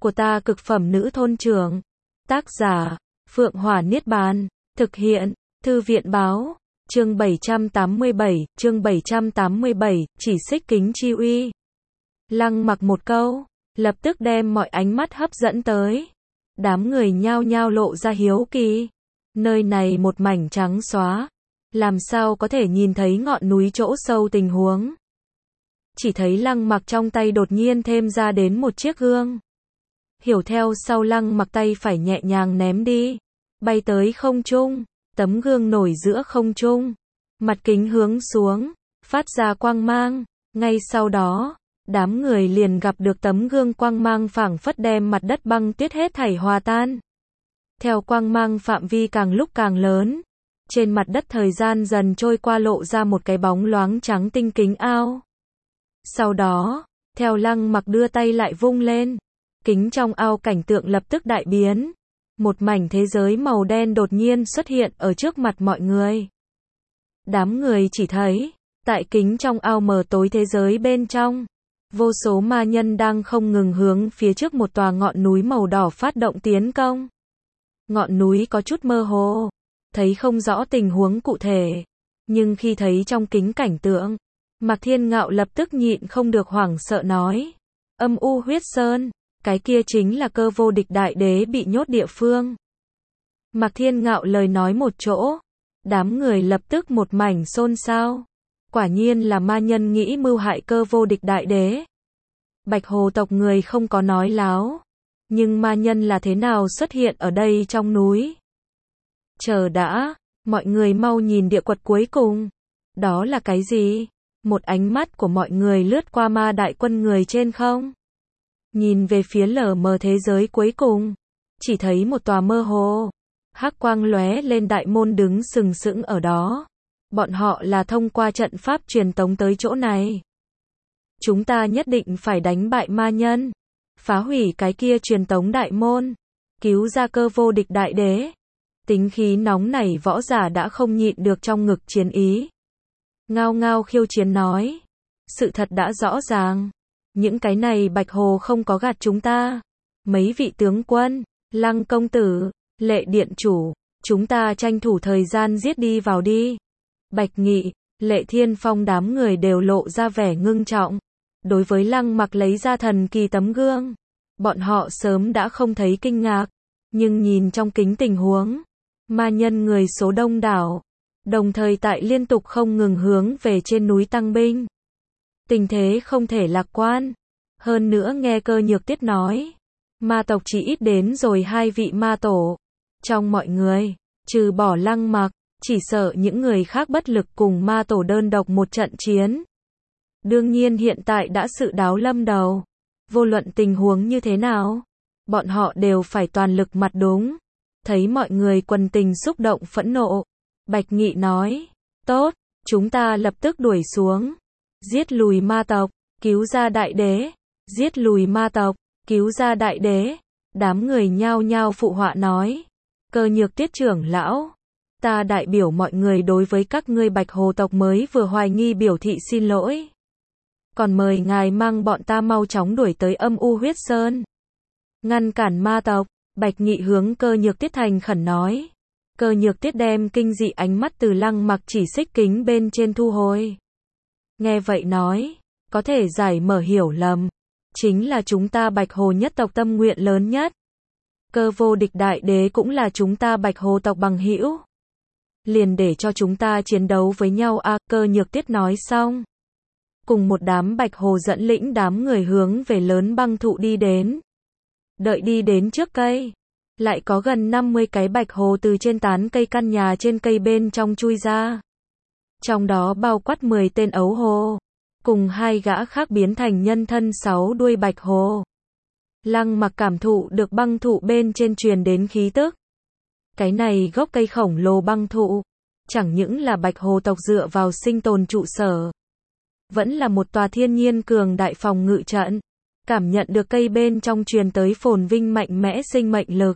của ta cực phẩm nữ thôn trưởng. Tác giả, Phượng Hỏa Niết Bàn. Thực hiện, Thư viện báo. Chương 787, chỉ xích kính chi uy. Lăng Mặc một câu, lập tức đem mọi ánh mắt hấp dẫn tới. Đám người nhao nhao lộ ra hiếu kỳ. Nơi này một mảnh trắng xóa, làm sao có thể nhìn thấy ngọn núi chỗ sâu tình huống. Chỉ thấy Lăng Mặc trong tay đột nhiên thêm ra đến một chiếc gương. Hiểu theo sau Lăng Mặc tay phải nhẹ nhàng ném đi, bay tới không trung, tấm gương nổi giữa không trung, mặt kính hướng xuống, phát ra quang mang. Ngay sau đó, đám người liền gặp được tấm gương quang mang phảng phất đem mặt đất băng tuyết hết thảy hòa tan. Theo quang mang phạm vi càng lúc càng lớn, trên mặt đất thời gian dần trôi qua lộ ra một cái bóng loáng trắng tinh kính ao. Sau đó, theo Lăng Mặc đưa tay lại vung lên, kính trong ao cảnh tượng lập tức đại biến. Một mảnh thế giới màu đen đột nhiên xuất hiện ở trước mặt mọi người. Đám người chỉ thấy, tại kính trong ao mờ tối thế giới bên trong, vô số ma nhân đang không ngừng hướng phía trước một tòa ngọn núi màu đỏ phát động tiến công. Ngọn núi có chút mơ hồ, thấy không rõ tình huống cụ thể, nhưng khi thấy trong kính cảnh tượng, Mạc Thiên Ngạo lập tức nhịn không được hoảng sợ nói: Âm U Huyết Sơn, cái kia chính là Cơ Vô Địch Đại Đế bị nhốt địa phương. Mạc Thiên Ngạo lời nói một chỗ, đám người lập tức một mảnh xôn xao. Quả nhiên là ma nhân nghĩ mưu hại Cơ Vô Địch Đại Đế. Bạch Hồ tộc người không có nói láo, nhưng ma nhân là thế nào xuất hiện ở đây trong núi? Chờ đã, mọi người mau nhìn địa quật cuối cùng. Đó là cái gì? Một ánh mắt của mọi người lướt qua ma đại quân người trên không. Nhìn về phía lờ mờ thế giới cuối cùng, chỉ thấy một tòa mơ hồ, hắc quang lóe lên đại môn đứng sừng sững ở đó. Bọn họ là thông qua trận pháp truyền tống tới chỗ này. Chúng ta nhất định phải đánh bại ma nhân, phá hủy cái kia truyền tống đại môn, cứu ra Cơ Vô Địch Đại Đế. Tính khí nóng nảy võ giả đã không nhịn được trong ngực chiến ý. Ngao ngao khiêu chiến nói, sự thật đã rõ ràng, những cái này Bạch Hồ không có gạt chúng ta. Mấy vị tướng quân, Lăng công tử, Lệ điện chủ, chúng ta tranh thủ thời gian giết đi vào đi. Bạch Nghị, Lệ Thiên Phong đám người đều lộ ra vẻ ngưng trọng. Đối với Lăng Mặc lấy ra thần kỳ tấm gương, bọn họ sớm đã không thấy kinh ngạc, nhưng nhìn trong kính tình huống, ma nhân người số đông đảo, đồng thời tại liên tục không ngừng hướng về trên núi tăng binh. Tình thế không thể lạc quan. Hơn nữa nghe Cơ Nhược Tiết nói, ma tộc chỉ ít đến rồi 2 vị ma tổ. Trong mọi người, trừ bỏ Lăng Mặc, chỉ sợ những người khác bất lực cùng ma tổ đơn độc một trận chiến. Đương nhiên hiện tại đã sự đáo lâm đầu. Vô luận tình huống như thế nào, bọn họ đều phải toàn lực mặt đúng. Thấy mọi người quần tình xúc động phẫn nộ, Bạch Nghị nói, tốt, chúng ta lập tức đuổi xuống. Giết lùi ma tộc, cứu ra đại đế. Giết lùi ma tộc, cứu ra đại đế. Đám người nhao nhao phụ họa nói, Cơ Nhược Tiết trưởng lão, ta đại biểu mọi người đối với các ngươi Bạch Hồ tộc mới vừa hoài nghi biểu thị xin lỗi. Còn mời ngài mang bọn ta mau chóng đuổi tới Âm U Huyết Sơn, ngăn cản ma tộc. Bạch Nghị hướng Cơ Nhược Tiết thành khẩn nói. Cơ Nhược Tiết đem kinh dị ánh mắt từ Lăng Mặc chỉ xích kính bên trên thu hồi. Nghe vậy nói, có thể giải mở hiểu lầm, chính là chúng ta Bạch Hồ nhất tộc tâm nguyện lớn nhất. Cơ Vô Địch Đại Đế cũng là chúng ta Bạch Hồ tộc bằng hữu. Liền để cho chúng ta chiến đấu với nhau a. Cơ Nhược Tiết nói xong, cùng một đám Bạch Hồ dẫn lĩnh đám người hướng về lớn băng thụ đi đến. Đợi đi đến trước cây, lại có gần 50 cái Bạch Hồ từ trên tán cây căn nhà trên cây bên trong chui ra. Trong đó bao quát 10 tên ấu hồ, cùng 2 gã khác biến thành nhân thân 6 đuôi Bạch Hồ. Lăng Mặc cảm thụ được băng thụ bên trên truyền đến khí tức. Cái này gốc cây khổng lồ băng thụ, chẳng những là Bạch Hồ tộc dựa vào sinh tồn trụ sở, vẫn là một tòa thiên nhiên cường đại phòng ngự trận. Cảm nhận được cây bên trong truyền tới phồn vinh mạnh mẽ sinh mệnh lực,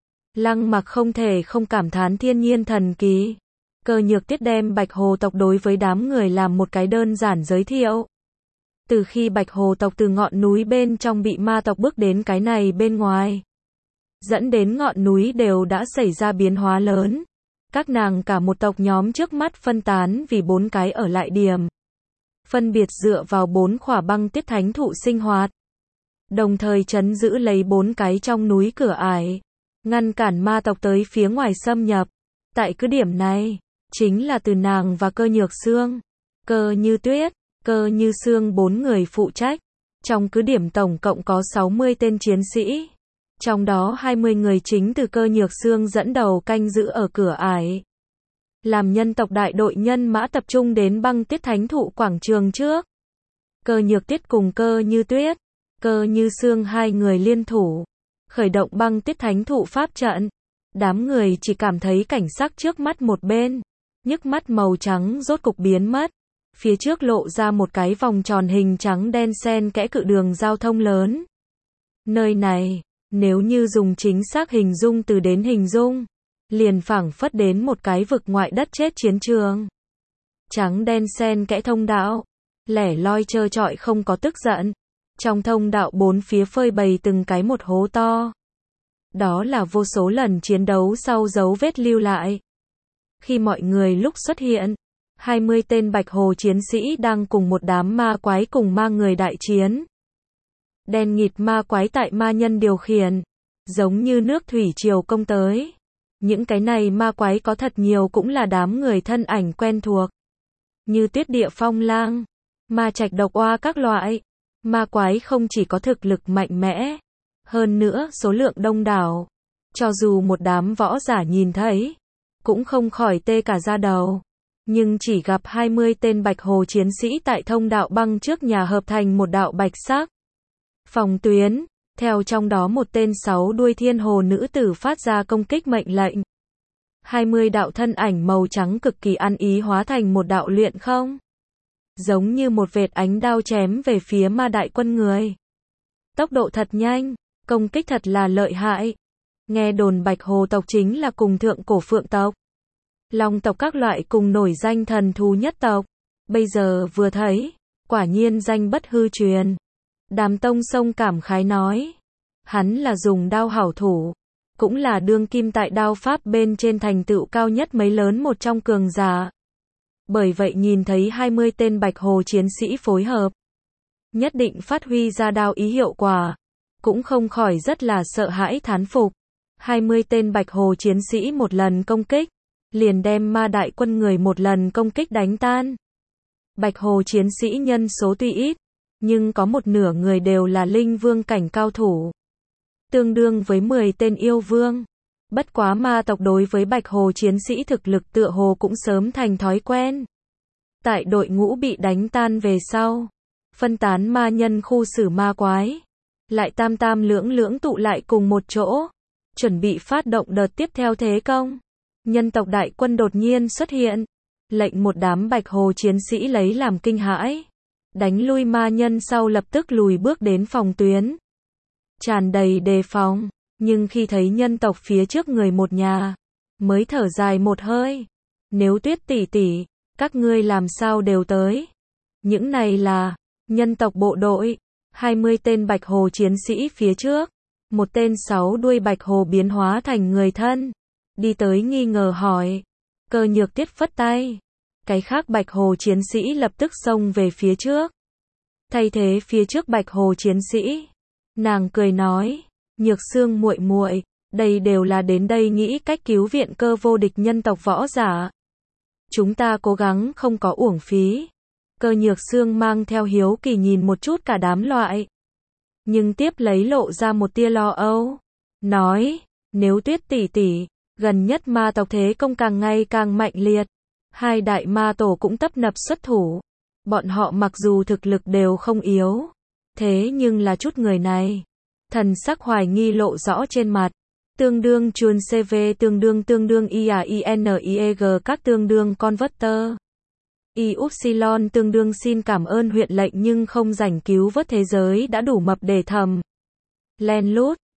Lăng Mặc không thể không cảm thán thiên nhiên thần kỳ. Cơ Nhược Tiết đem Bạch Hồ tộc đối với đám người làm một cái đơn giản giới thiệu. Từ khi Bạch Hồ tộc từ ngọn núi bên trong bị ma tộc bước đến cái này bên ngoài, dẫn đến ngọn núi đều đã xảy ra biến hóa lớn. Các nàng cả một tộc nhóm trước mắt phân tán vì 4 cái ở lại điểm. Phân biệt dựa vào 4 khỏa băng tiết thánh thụ sinh hoạt. Đồng thời trấn giữ lấy 4 cái trong núi cửa ải. Ngăn cản ma tộc tới phía ngoài xâm nhập. Tại cứ điểm này, chính là từ nàng và Cơ Nhược Sương, Cơ Như Tuyết, Cơ Như Sương 4 người phụ trách. Trong cứ điểm tổng cộng có 60 tên chiến sĩ. Trong đó 20 người chính từ Cơ Nhược Sương dẫn đầu canh giữ ở cửa ải. Làm nhân tộc đại đội nhân mã tập trung đến băng tiết thánh thụ quảng trường trước. Cơ Nhược Tiết cùng Cơ Như Tuyết, Cơ Như Sương 2 người liên thủ, khởi động băng tiết thánh thụ pháp trận. Đám người chỉ cảm thấy cảnh sắc trước mắt một bên, nhức mắt màu trắng rốt cục biến mất. Phía trước lộ ra một cái vòng tròn hình trắng đen xen kẽ cự đường giao thông lớn. Nơi này, nếu như dùng chính xác hình dung từ đến hình dung, liền phảng phất đến một cái vực ngoại đất chết chiến trường. Trắng đen xen kẽ thông đạo, lẻ loi trơ trọi không có tức giận. Trong thông đạo 4 phía phơi bày từng cái một hố to. Đó là vô số lần chiến đấu sau dấu vết lưu lại. Khi mọi người lúc xuất hiện, 20 tên Bạch Hồ chiến sĩ đang cùng một đám ma quái cùng ma người đại chiến. Đen nghịt ma quái tại ma nhân điều khiển, giống như nước thủy triều công tới. Những cái này ma quái có thật nhiều cũng là đám người thân ảnh quen thuộc. Như Tuyết Địa Phong Lang, Ma Trạch Độc Oa các loại. Ma quái không chỉ có thực lực mạnh mẽ, hơn nữa số lượng đông đảo. Cho dù một đám võ giả nhìn thấy, cũng không khỏi tê cả da đầu. Nhưng chỉ gặp 20 tên Bạch Hồ chiến sĩ tại thông đạo băng trước nhà hợp thành một đạo bạch sắc phòng tuyến, theo trong đó một tên 6 đuôi thiên hồ nữ tử phát ra công kích mệnh lệnh. 20 đạo thân ảnh màu trắng cực kỳ ăn ý hóa thành một đạo luyện không. Giống như một vệt ánh đao chém về phía ma đại quân người. Tốc độ thật nhanh, công kích thật là lợi hại. Nghe đồn Bạch Hồ tộc chính là cùng thượng cổ phượng tộc, long tộc các loại cùng nổi danh thần thú nhất tộc. Bây giờ vừa thấy, quả nhiên danh bất hư truyền. Đàm Tông Sông cảm khái nói. Hắn là dùng đao hảo thủ, cũng là đương kim tại đao pháp bên trên thành tựu cao nhất mấy lớn một trong cường giả. Bởi vậy nhìn thấy 20 tên Bạch Hồ chiến sĩ phối hợp, nhất định phát huy ra đao ý hiệu quả, cũng không khỏi rất là sợ hãi thán phục. 20 tên Bạch Hồ chiến sĩ một lần công kích, liền đem ma đại quân người một lần công kích đánh tan. Bạch Hồ chiến sĩ nhân số tuy ít, nhưng có một nửa người đều là linh vương cảnh cao thủ, tương đương với 10 tên yêu vương. Bất quá ma tộc đối với Bạch Hồ chiến sĩ thực lực tựa hồ cũng sớm thành thói quen. Tại đội ngũ bị đánh tan về sau, phân tán ma nhân khu xử ma quái, lại tam tam lưỡng lưỡng tụ lại cùng một chỗ, chuẩn bị phát động đợt tiếp theo thế công. Nhân tộc đại quân đột nhiên xuất hiện, lệnh một đám Bạch Hồ chiến sĩ lấy làm kinh hãi, đánh lui ma nhân sau lập tức lùi bước đến phòng tuyến, tràn đầy đề phòng. Nhưng khi thấy nhân tộc phía trước người một nhà, mới thở dài một hơi. Nếu Tuyết tỷ tỷ, các ngươi làm sao đều tới? Những này là nhân tộc bộ đội. 20 tên Bạch Hồ chiến sĩ phía trước, một tên 6 đuôi Bạch Hồ biến hóa thành người thân, đi tới nghi ngờ hỏi. Cơ Nhược Tiết phất tay, cái khác Bạch Hồ chiến sĩ lập tức xông về phía trước, thay thế phía trước Bạch Hồ chiến sĩ. Nàng cười nói, Nhược Sương muội muội, đây đều là đến đây nghĩ cách cứu viện Cơ vô địch nhân tộc võ giả. Chúng ta cố gắng không có uổng phí. Cơ Nhược Sương mang theo hiếu kỳ nhìn một chút cả đám loại, nhưng tiếp lấy lộ ra một tia lo âu, nói, nếu Tuyết tỷ tỷ, gần nhất ma tộc thế công càng ngày càng mạnh liệt, hai đại ma tổ cũng tấp nập xuất thủ. Bọn họ mặc dù thực lực đều không yếu, thế nhưng là chút người này, thần sắc hoài nghi lộ rõ trên mặt. Tương đương chuồn CV tương đương IAINIEG các tương đương converter. Yupsilon tương đương xin cảm ơn huyện lệnh nhưng không rảnh cứu vớt thế giới đã đủ mập để thầm. Len lút,